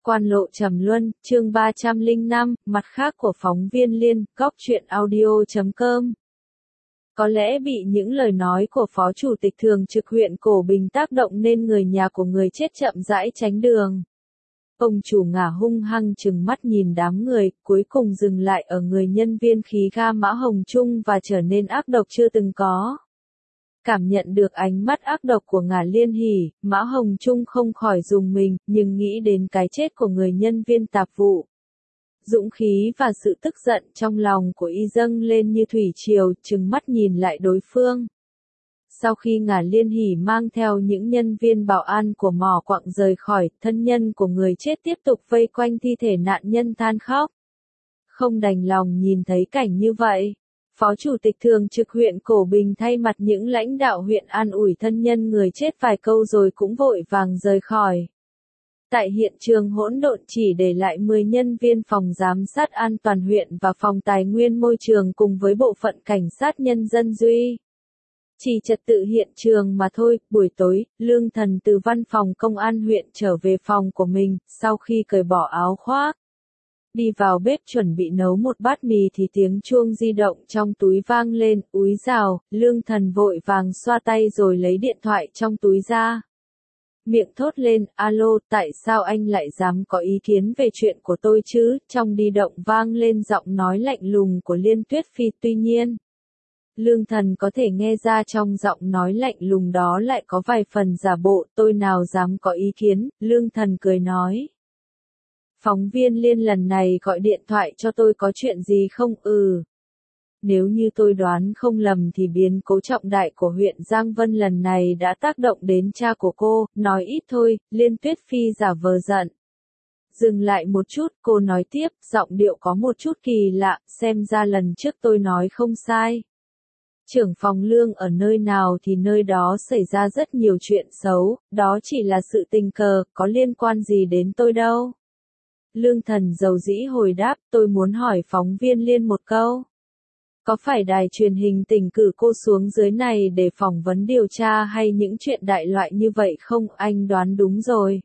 Quan lộ trầm luân, chương 305, mặt khác của phóng viên Liên, góc truyện audio.com. Có lẽ bị những lời nói của Phó Chủ tịch Thường trực huyện Cổ Bình tác động nên người nhà của người chết chậm rãi tránh đường. Ông chủ ngả hung hăng trừng mắt nhìn đám người, cuối cùng dừng lại ở người nhân viên khí ga Mã Hồng Trung và trở nên ác độc chưa từng có. Cảm nhận được ánh mắt ác độc của Ngả Liên Hỉ, Mã Hồng Trung không khỏi rùng mình, nhưng nghĩ đến cái chết của người nhân viên tạp vụ. Dũng khí và sự tức giận trong lòng của y dâng lên như thủy triều, trừng mắt nhìn lại đối phương. Sau khi Ngả Liên Hỉ mang theo những nhân viên bảo an của mỏ quặng rời khỏi, thân nhân của người chết tiếp tục vây quanh thi thể nạn nhân than khóc. Không đành lòng nhìn thấy cảnh như vậy. Phó Chủ tịch Thường trực huyện Cổ Bình thay mặt những lãnh đạo huyện an ủi thân nhân người chết vài câu rồi cũng vội vàng rời khỏi. Tại hiện trường hỗn độn chỉ để lại 10 nhân viên phòng giám sát an toàn huyện và phòng tài nguyên môi trường cùng với bộ phận cảnh sát nhân dân duy trì trật tự hiện trường mà thôi. Buổi tối, Lương Thần từ văn phòng công an huyện trở về phòng của mình, sau khi cởi bỏ áo khoác. Đi vào bếp chuẩn bị nấu một bát mì thì tiếng chuông di động trong túi vang lên, úi dào, Lương Thần vội vàng xoa tay rồi lấy điện thoại trong túi ra. Miệng thốt lên, alo, tại sao anh lại dám có ý kiến về chuyện của tôi chứ? Trong di động vang lên giọng nói lạnh lùng của Liên Tuyết Phi. Tuy nhiên, Lương Thần có thể nghe ra trong giọng nói lạnh lùng đó lại có vài phần giả bộ. Tôi nào dám có ý kiến, Lương Thần cười nói. Phóng viên Liên lần này gọi điện thoại cho tôi có chuyện gì không? Nếu như tôi đoán không lầm thì biến cố trọng đại của huyện Giang Vân lần này đã tác động đến cha của cô, nói ít thôi. Liên Tuyết Phi giả vờ giận. Dừng lại một chút, cô nói tiếp, giọng điệu có một chút kỳ lạ, xem ra lần trước tôi nói không sai. Trưởng phòng Lương ở nơi nào thì nơi đó xảy ra rất nhiều chuyện xấu, đó chỉ là sự tình cờ, có liên quan gì đến tôi đâu. Lương Thần dầu dĩ hồi đáp, tôi muốn hỏi phóng viên Liên một câu. Có phải đài truyền hình tỉnh cử cô xuống dưới này để phỏng vấn điều tra hay những chuyện đại loại như vậy không? Anh đoán đúng rồi.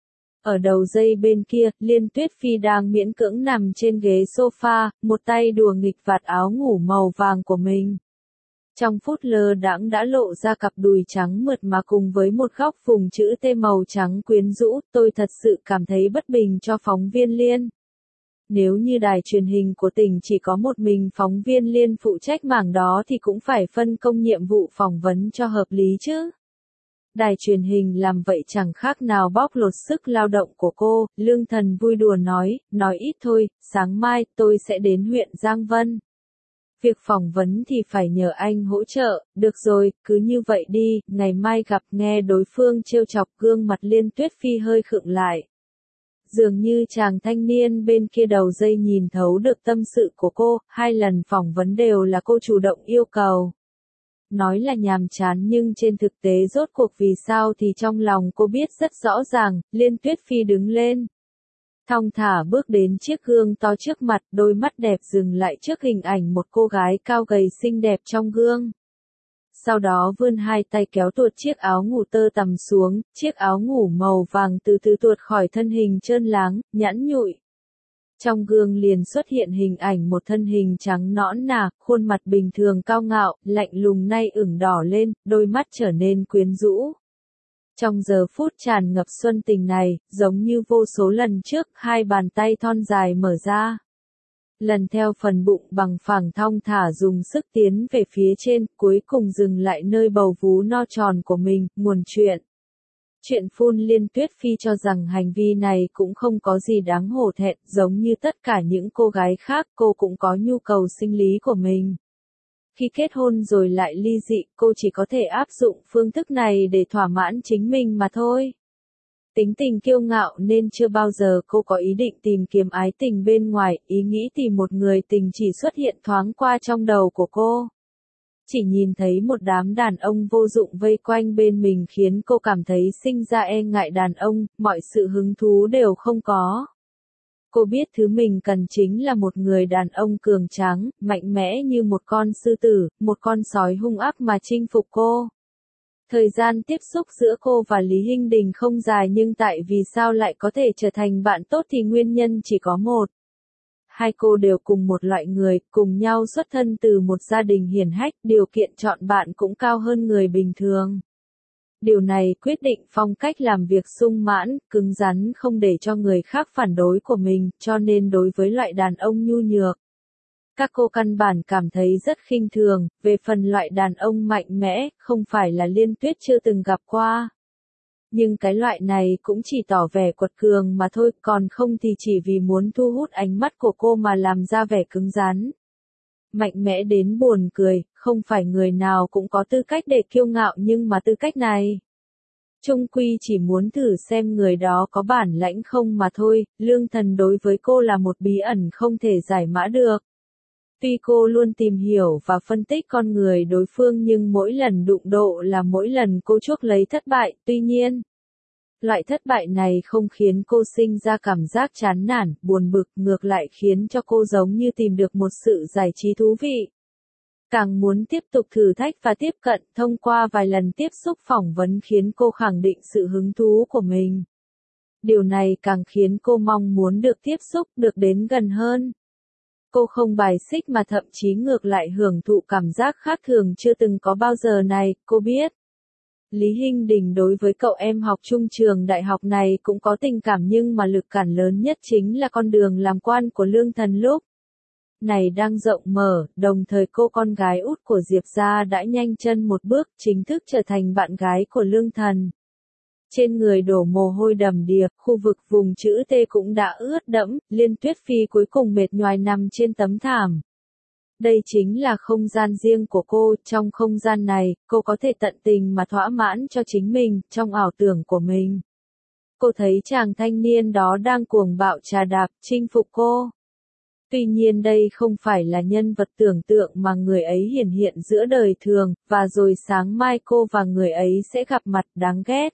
Ở đầu dây bên kia, Liên Tuyết Phi đang miễn cưỡng nằm trên ghế sofa, một tay đùa nghịch vạt áo ngủ màu vàng của mình. Trong phút lơ đãng đã lộ ra cặp đùi trắng mượt mà cùng với một góc vùng chữ T màu trắng quyến rũ. Tôi thật sự cảm thấy bất bình cho phóng viên Liên. Nếu như đài truyền hình của tỉnh chỉ có một mình phóng viên Liên phụ trách mảng đó thì cũng phải phân công nhiệm vụ phỏng vấn cho hợp lý chứ. Đài truyền hình làm vậy chẳng khác nào bóc lột sức lao động của cô. Lương Thần vui đùa nói ít thôi, sáng mai tôi sẽ đến huyện Giang Vân. Việc phỏng vấn thì phải nhờ anh hỗ trợ. Được rồi, cứ như vậy đi, ngày mai gặp. Nghe đối phương trêu chọc, gương mặt Liên Tuyết Phi hơi khựng lại. Dường như chàng thanh niên bên kia đầu dây nhìn thấu được tâm sự của cô, 2 lần phỏng vấn đều là cô chủ động yêu cầu. Nói là nhàm chán nhưng trên thực tế rốt cuộc vì sao thì trong lòng cô biết rất rõ ràng. Liên Tuyết Phi đứng lên. Thong thả bước đến chiếc gương to trước mặt, đôi mắt đẹp dừng lại trước hình ảnh một cô gái cao gầy xinh đẹp trong gương. Sau đó vươn 2 tay kéo tuột chiếc áo ngủ tơ tằm xuống, chiếc áo ngủ màu vàng từ từ tuột khỏi thân hình trơn láng, nhẵn nhụi. Trong gương liền xuất hiện hình ảnh một thân hình trắng nõn nà, khuôn mặt bình thường cao ngạo, lạnh lùng nay ửng đỏ lên, đôi mắt trở nên quyến rũ. Trong giờ phút tràn ngập xuân tình này, giống như vô số lần trước, 2 bàn tay thon dài mở ra. Lần theo phần bụng bằng phẳng thong thả dùng sức tiến về phía trên, cuối cùng dừng lại nơi bầu vú no tròn của mình. Nguồn chuyện. Chuyện phun. Liên Tuyết Phi cho rằng hành vi này cũng không có gì đáng hổ thẹn, giống như tất cả những cô gái khác, cô cũng có nhu cầu sinh lý của mình. Khi kết hôn rồi lại ly dị, cô chỉ có thể áp dụng phương thức này để thỏa mãn chính mình mà thôi. Tính tình kiêu ngạo nên chưa bao giờ cô có ý định tìm kiếm ái tình bên ngoài, ý nghĩ tìm một người tình chỉ xuất hiện thoáng qua trong đầu của cô. Chỉ nhìn thấy một đám đàn ông vô dụng vây quanh bên mình khiến cô cảm thấy sinh ra e ngại đàn ông, mọi sự hứng thú đều không có. Cô biết thứ mình cần chính là một người đàn ông cường tráng, mạnh mẽ như một con sư tử, một con sói hung ác mà chinh phục cô. Thời gian tiếp xúc giữa cô và Lý Hinh Đình không dài nhưng tại vì sao lại có thể trở thành bạn tốt thì nguyên nhân chỉ có một. Hai cô đều cùng một loại người, cùng nhau xuất thân từ một gia đình hiển hách, điều kiện chọn bạn cũng cao hơn người bình thường. Điều này quyết định phong cách làm việc sung mãn, cứng rắn không để cho người khác phản đối của mình, cho nên đối với loại đàn ông nhu nhược, các cô căn bản cảm thấy rất khinh thường, về phần loại đàn ông mạnh mẽ, không phải là Liên Tuyết chưa từng gặp qua. Nhưng cái loại này cũng chỉ tỏ vẻ quật cường mà thôi, còn không thì chỉ vì muốn thu hút ánh mắt của cô mà làm ra vẻ cứng rắn. Mạnh mẽ đến buồn cười, không phải người nào cũng có tư cách để kiêu ngạo nhưng mà tư cách này chung quy chỉ muốn thử xem người đó có bản lãnh không mà thôi, Lương Thần đối với cô là một bí ẩn không thể giải mã được. Tuy cô luôn tìm hiểu và phân tích con người đối phương nhưng mỗi lần đụng độ là mỗi lần cô chuốc lấy thất bại, tuy nhiên, loại thất bại này không khiến cô sinh ra cảm giác chán nản, buồn bực, ngược lại khiến cho cô giống như tìm được một sự giải trí thú vị. Càng muốn tiếp tục thử thách và tiếp cận, thông qua vài lần tiếp xúc phỏng vấn khiến cô khẳng định sự hứng thú của mình. Điều này càng khiến cô mong muốn được tiếp xúc, được đến gần hơn. Cô không bài xích mà thậm chí ngược lại hưởng thụ cảm giác khác thường chưa từng có bao giờ này, cô biết. Lý Hinh Đình đối với cậu em học chung trường đại học này cũng có tình cảm nhưng mà lực cản lớn nhất chính là con đường làm quan của Lương Thần lúc này đang rộng mở, đồng thời cô con gái út của Diệp gia đã nhanh chân một bước chính thức trở thành bạn gái của Lương Thần. Trên người đổ mồ hôi đầm đìa, khu vực vùng chữ T cũng đã ướt đẫm, Liên Tuyết Phi cuối cùng mệt nhoài nằm trên tấm thảm. Đây chính là không gian riêng của cô, trong không gian này, cô có thể tận tình mà thỏa mãn cho chính mình, trong ảo tưởng của mình. Cô thấy chàng thanh niên đó đang cuồng bạo trà đạp, chinh phục cô. Tuy nhiên đây không phải là nhân vật tưởng tượng mà người ấy hiển hiện giữa đời thường, và rồi sáng mai cô và người ấy sẽ gặp mặt đáng ghét.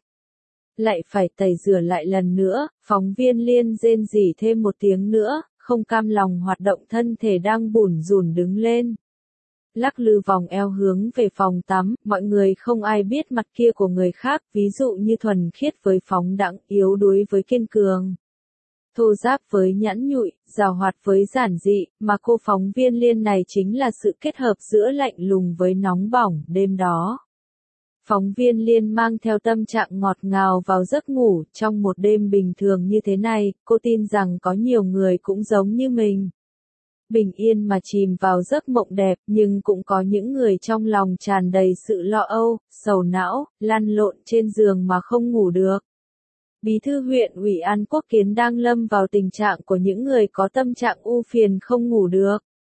Lại phải tẩy rửa lại lần nữa, phóng viên Liên rên rỉ thêm một tiếng nữa, không cam lòng hoạt động thân thể đang bủn rủn đứng lên. Lắc lư vòng eo hướng về phòng tắm, mọi người không ai biết mặt kia của người khác, ví dụ như thuần khiết với phóng đãng, yếu đuối với kiên cường. Thô giáp với nhẵn nhụi, giàu hoạt với giản dị, mà cô phóng viên Liên này chính là sự kết hợp giữa lạnh lùng với nóng bỏng đêm đó. Phóng viên Liên mang theo tâm trạng ngọt ngào vào giấc ngủ, trong một đêm bình thường như thế này, cô tin rằng có nhiều người cũng giống như mình. Bình yên mà chìm vào giấc mộng đẹp, nhưng cũng có những người trong lòng tràn đầy sự lo âu, sầu não, lăn lộn trên giường mà không ngủ được. Bí thư huyện ủy An Quốc Kiến đang lâm vào tình trạng của những người có tâm trạng ưu phiền không ngủ được.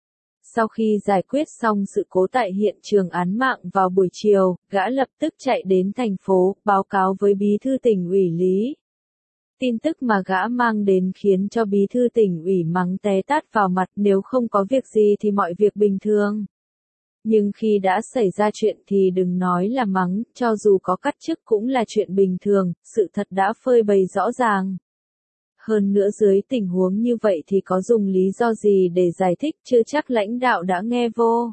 Sau khi giải quyết xong sự cố tại hiện trường án mạng vào buổi chiều, gã lập tức chạy đến thành phố, báo cáo với bí thư tỉnh ủy Lý. Tin tức mà gã mang đến khiến cho bí thư tỉnh ủy mắng té tát vào mặt, nếu không có việc gì thì mọi việc bình thường. Nhưng khi đã xảy ra chuyện thì đừng nói là mắng, cho dù có cắt chức cũng là chuyện bình thường, sự thật đã phơi bày rõ ràng. Hơn nữa dưới tình huống như vậy thì có dùng lý do gì để giải thích, chưa chắc lãnh đạo đã nghe vô.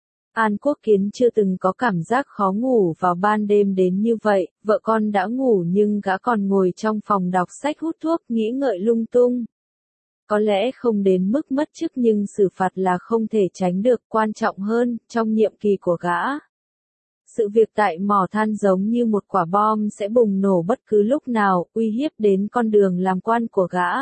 An Quốc Kiến chưa từng có cảm giác khó ngủ vào ban đêm đến như vậy, vợ con đã ngủ nhưng gã còn ngồi trong phòng đọc sách hút thuốc nghĩ ngợi lung tung. Có lẽ không đến mức mất chức nhưng xử phạt là không thể tránh được, quan trọng hơn, trong nhiệm kỳ của gã. Sự việc tại mỏ than giống như một quả bom sẽ bùng nổ bất cứ lúc nào, uy hiếp đến con đường làm quan của gã.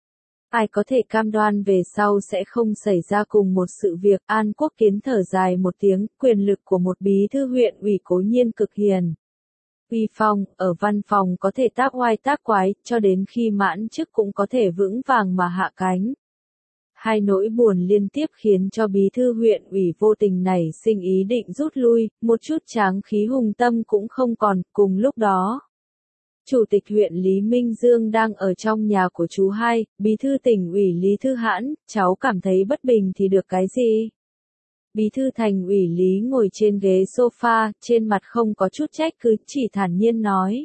Ai có thể cam đoan về sau sẽ không xảy ra cùng một sự việc, An Quốc Kiến thở dài một tiếng, quyền lực của một bí thư huyện ủy cố nhiên cực hiền. Uy phong, ở văn phòng có thể tác oai tác quái, cho đến khi mãn chức cũng có thể vững vàng mà hạ cánh. Hai nỗi buồn liên tiếp khiến cho bí thư huyện ủy vô tình nảy sinh ý định rút lui, một chút tráng khí hùng tâm cũng không còn, cùng lúc đó. Chủ tịch huyện Lý Minh Dương đang ở trong nhà của chú hai, bí thư tỉnh ủy Lý Thư Hãn, cháu cảm thấy bất bình thì được cái gì? Bí thư thành ủy Lý ngồi trên ghế sofa, trên mặt không có chút trách cứ, chỉ thản nhiên nói.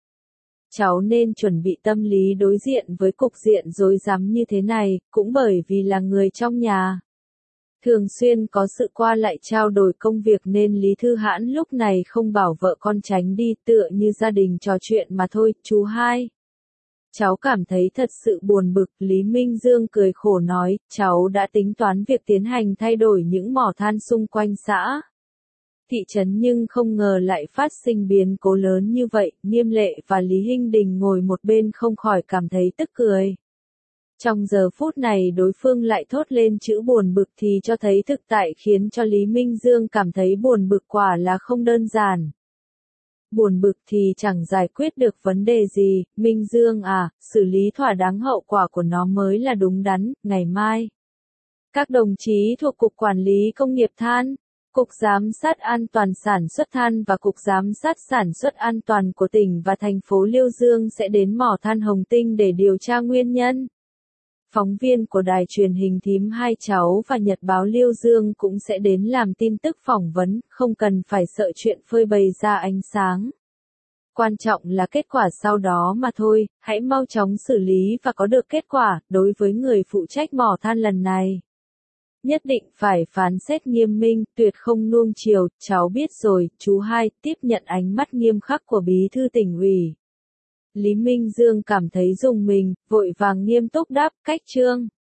Cháu nên chuẩn bị tâm lý đối diện với cục diện rối rắm như thế này, cũng bởi vì là người trong nhà. Thường xuyên có sự qua lại trao đổi công việc nên Lý Thư Hãn lúc này không bảo vợ con tránh đi, tựa như gia đình trò chuyện mà thôi. Chú hai, cháu cảm thấy thật sự buồn bực. Lý Minh Dương cười khổ nói, cháu đã tính toán việc tiến hành thay đổi những mỏ than xung quanh xã thị trấn nhưng không ngờ lại phát sinh biến cố lớn như vậy. Nghiêm Lệ và Lý Hinh Đình ngồi một bên không khỏi cảm thấy tức cười. Trong giờ phút này đối phương lại thốt lên chữ buồn bực thì cho thấy thực tại khiến cho Lý Minh Dương cảm thấy buồn bực quả là không đơn giản. Buồn bực thì chẳng giải quyết được vấn đề gì, Minh Dương à, xử lý thỏa đáng hậu quả của nó mới là đúng đắn. Ngày mai, các đồng chí thuộc Cục Quản lý Công nghiệp Than, Cục Giám sát An toàn Sản xuất Than và Cục Giám sát Sản xuất An toàn của tỉnh và thành phố Liêu Dương sẽ đến mỏ than Hồng Tinh để điều tra nguyên nhân. Phóng viên của đài truyền hình Thím Hai Cháu và Nhật báo Liêu Dương cũng sẽ đến làm tin tức phỏng vấn, không cần phải sợ chuyện phơi bày ra ánh sáng. Quan trọng là kết quả sau đó mà thôi, hãy mau chóng xử lý và có được kết quả. Đối với người phụ trách mỏ than lần này, nhất định phải phán xét nghiêm minh, tuyệt không nuông chiều. Cháu biết rồi. Chú hai tiếp nhận ánh mắt nghiêm khắc của Bí thư Tỉnh ủy. Lý Minh Dương cảm thấy rùng mình, vội vàng nghiêm túc đáp, cách trương.